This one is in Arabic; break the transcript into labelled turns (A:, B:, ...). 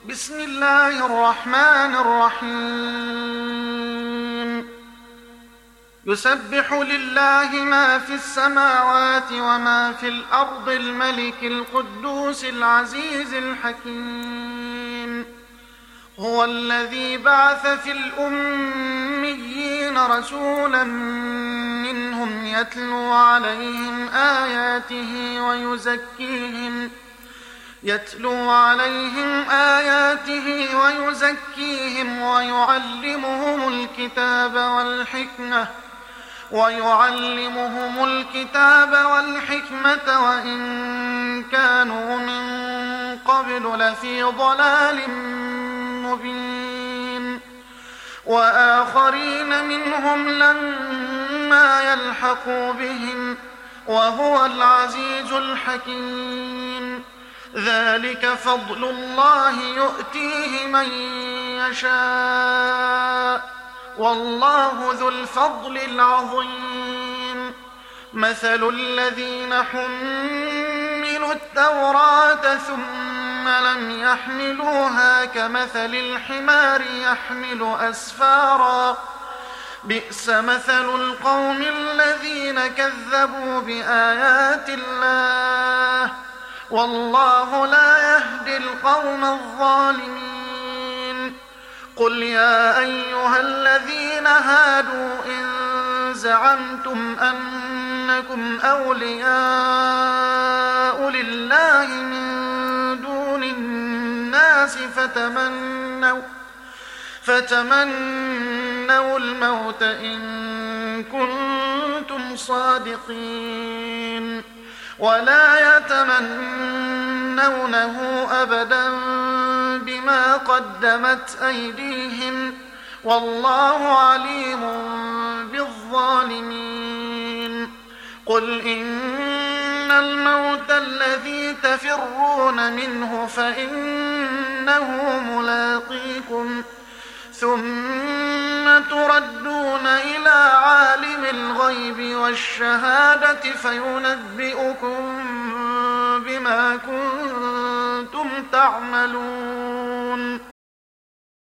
A: بسم الله الرحمن الرحيم يسبح لله ما في السماوات وما في الأرض الملك القدوس العزيز الحكيم هو الذي بعث في الأميين رسولا منهم يتلو عليهم آياته ويزكيهم ويعلمهم الكتاب والحكمة وإن كانوا من قبل لفي ضلال مبين وآخرين منهم لما يلحقوا بهم وهو العزيز الحكيم ذلك فضل الله يؤتيه من يشاء والله ذو الفضل العظيم مثل الذين حملوا التوراة ثم لم يحملوها كمثل الحمار يحمل أسفارا بئس مثل القوم الذين كذبوا بآيات الله والله لا يهدي القوم الظالمين قل يا أيها الذين هادوا إن زعمتم أنكم أولياء لله من دون الناس فتمنوا الموت إن كنتم صادقين ولا يتمنونه أبدا بما قدمت أيديهم والله عليم بالظالمين قل إن الموت الذي تفرون منه فإنه ملاقيكم ثم تردون إلى عالم الغيب والشهادة فينبئكم بما كنتم تعملون